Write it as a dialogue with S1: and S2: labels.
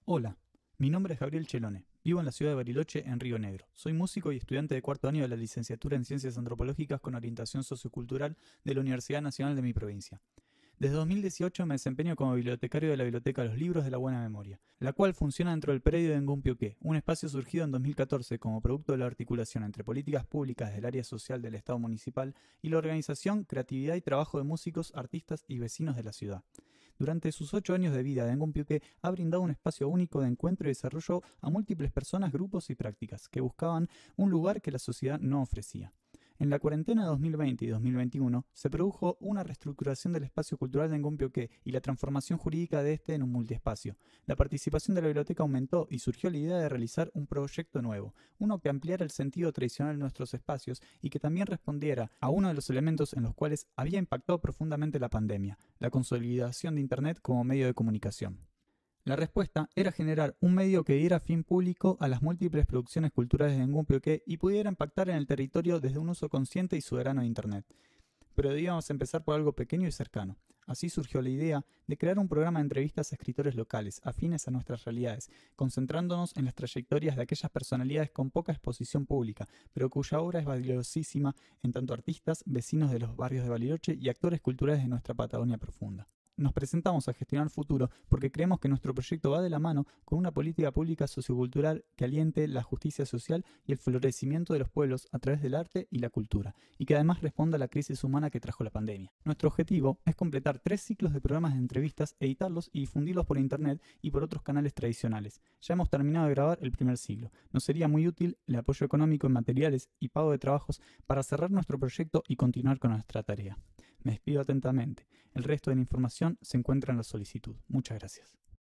S1: Hola, mi nombre es Gabriel Chelone. Vivo en la ciudad de Bariloche, en Río Negro. Soy músico y estudiante de cuarto año de la licenciatura en Ciencias Antropológicas con orientación sociocultural de la Universidad Nacional de mi provincia. Desde 2018 me desempeño como bibliotecario de la Biblioteca Los Libros de la Buena Memoria, la cual funciona dentro del predio de Engumpioqué, un espacio surgido en 2014 como producto de la articulación entre políticas públicas del área social del Estado municipal y la organización, creatividad y trabajo de músicos, artistas y vecinos de la ciudad. Durante sus 8 años de vida, Engumpioqué ha brindado un espacio único de encuentro y desarrollo a múltiples personas, grupos y prácticas que buscaban un lugar que la sociedad no ofrecía. En la cuarentena de 2020 y 2021 se produjo una reestructuración del espacio cultural de Engumpioqué y la transformación jurídica de este en un multiespacio. La participación de la biblioteca aumentó y surgió la idea de realizar un proyecto nuevo, uno que ampliara el sentido tradicional de nuestros espacios y que también respondiera a uno de los elementos en los cuales había impactado profundamente la pandemia, la consolidación de Internet como medio de comunicación. La respuesta era generar un medio que diera fin público a las múltiples producciones culturales de Engumpioqué y pudiera impactar en el territorio desde un uso consciente y soberano de Internet. Pero debíamos empezar por algo pequeño y cercano. Así surgió la idea de crear un programa de entrevistas a escritores locales, afines a nuestras realidades, concentrándonos en las trayectorias de aquellas personalidades con poca exposición pública, pero cuya obra es valiosísima en tanto artistas, vecinos de los barrios de Bariloche y actores culturales de nuestra Patagonia profunda. Nos presentamos a gestionar el futuro porque creemos que nuestro proyecto va de la mano con una política pública sociocultural que aliente la justicia social y el florecimiento de los pueblos a través del arte y la cultura, y que además responda a la crisis humana que trajo la pandemia. Nuestro objetivo es completar 3 ciclos de programas de entrevistas, editarlos y difundirlos por internet y por otros canales tradicionales. Ya hemos terminado de grabar el primer ciclo. Nos sería muy útil el apoyo económico en materiales y pago de trabajos para cerrar nuestro proyecto y continuar con nuestra tarea. Me despido atentamente. El resto de la información se encuentra en la solicitud. Muchas gracias.